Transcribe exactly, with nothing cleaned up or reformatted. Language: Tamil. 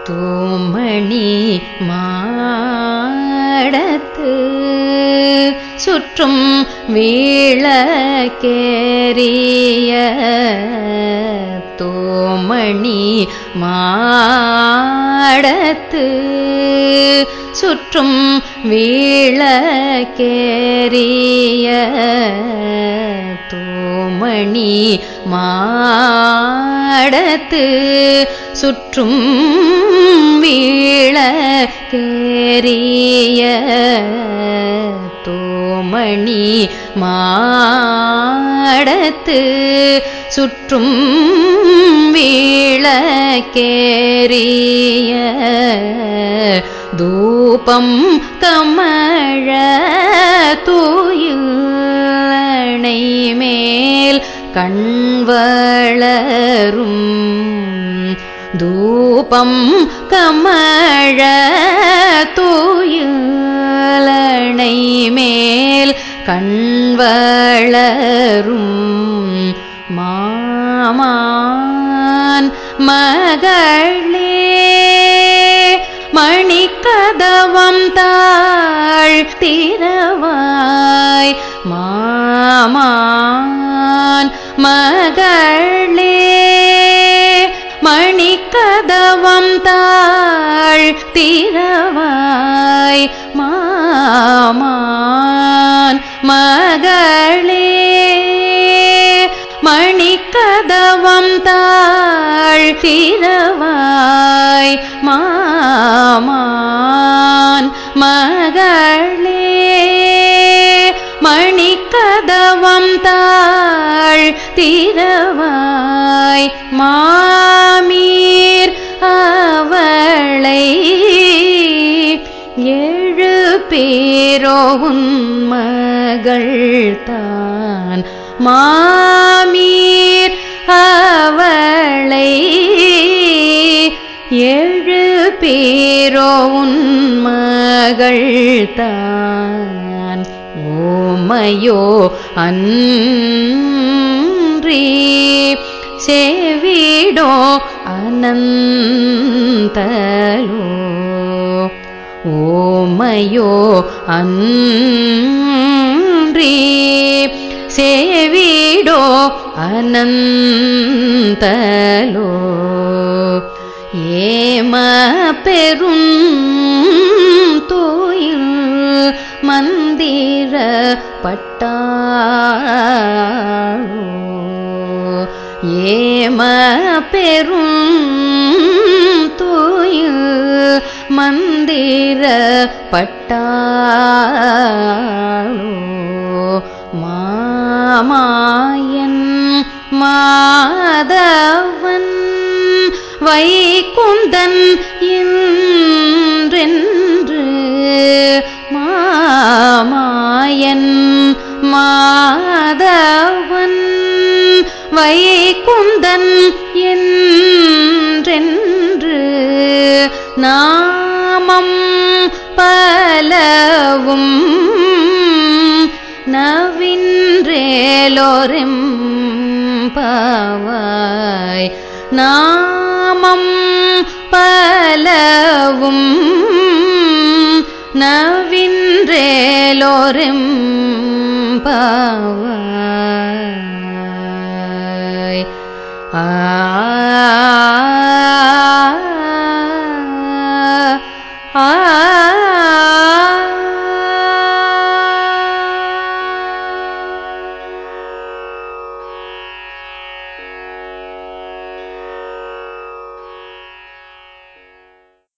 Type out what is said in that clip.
தூமணி மாடத்து சுற்றும் விளக்கேறிய தூமணி மாடத்து சுற்றும் விளக்கேறிய தூமணி மாடத்து சுற்றும் விளக்கேறிய தூமணி மாடத்து சுற்றும் விளக்கேறிய தூபம் கமழ தூயிலணை மேல் கண்வளரும் தூபம் கமழ தூயிலணை மேல் கண்வளரும் மாமான் மகளே மணிக்கதவம் தாழ்த்திரவாய் மாமான் மகளே மணிக்கதவம் தாழ்த்திரவாய் மாமான் மகளே மணிக்கதவம் தாழ்த்திரவாய் மாமான் மகளே மணிக்கதவம் தாழ்த்திரவாய் மாமீர் அவளை ஏழு பேரோவும் மகள்தான் மாமீர் அவளை ஏழு பேரோவும் மகள்தான் ஓமையோ அன்றி செவிடோ அனந்தலோ ஓமையோ அன்றி செவிடோ அனந்தலோ ஏம பெரும் தோயில் மந்திர பட்டாளோ ஏம பெரும் தோயில் மந்திர பட்டாளோ மாமாயன் மாதவன் வைகுந்தன் என்றென்று மாமாயன் மாதவன் வைகுந்தன் என்றென்று நாமம் பலவும் நவின்றேலோரெம் பாவாய் நாமம் பலவும் நவின்றேலோரெம் பாவாய் ஆ